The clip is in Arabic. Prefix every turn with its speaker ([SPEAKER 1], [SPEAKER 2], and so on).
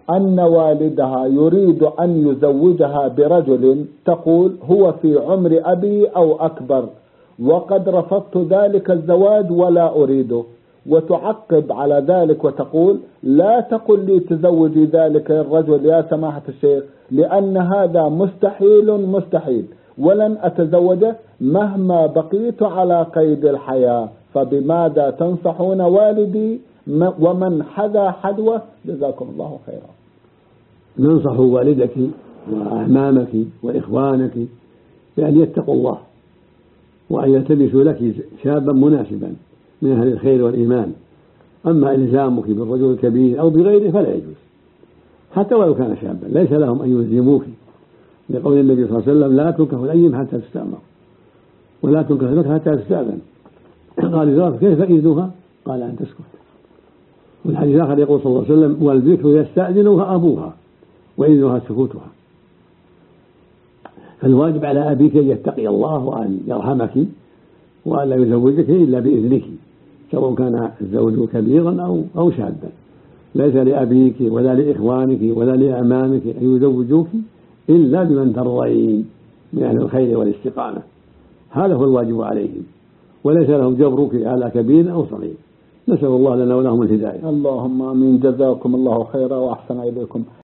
[SPEAKER 1] أن والدها يريد أن يزوجها برجل تقول هو في عمر أبي أو أكبر وقد رفضت ذلك الزواج ولا أريده، وتعقب على ذلك وتقول لا تقل لي تزوجي ذلك الرجل يا سماحة الشيخ، لأن هذا مستحيل ولن أتزوجه مهما بقيت على قيد الحياة، فبماذا تنصحون والدي ومن حذا حذوه؟ جزاكم الله خيرا.
[SPEAKER 2] ننصح والدك وأعمامك وإخوانك بأن يتقوا الله وأن يلتمسوا لك شابا مناسبا من أهل الخير والإيمان. أما إلزامك بالرجل الكبير أو بغيره فلا يجوز، حتى ولو كان شابا ليس لهم أن يلزموك، لقول النبي صلى الله عليه وسلم لا تنكح الأيم حتى تستأمر ولا تنكح البكر حتى تستأذن. قال إذا كيف إذنها؟ قال أن تسكت. والحديث الآخر يقول صلى الله عليه وسلم والبكر يستأذنها أبوها وإذنها سكوتها. فالواجب على أبيك أن يتقي الله وأن يرحمك وأن لا يزوجك إلا بإذنك، سواء كان الزوج كبيرا أو شابا. ليس لأبيك ولا لإخوانك ولا لأعمامك أن يزوجوك إلا بمن ترضين من أهل الخير والاستقامة، هذا هو الواجب عليهم، وليس لهم جبرك على كبير أو صغير. نسأل الله لنا ولهم الهداية.
[SPEAKER 1] اللهم آمين. جزاكم الله خيرا وأحسن إليكم.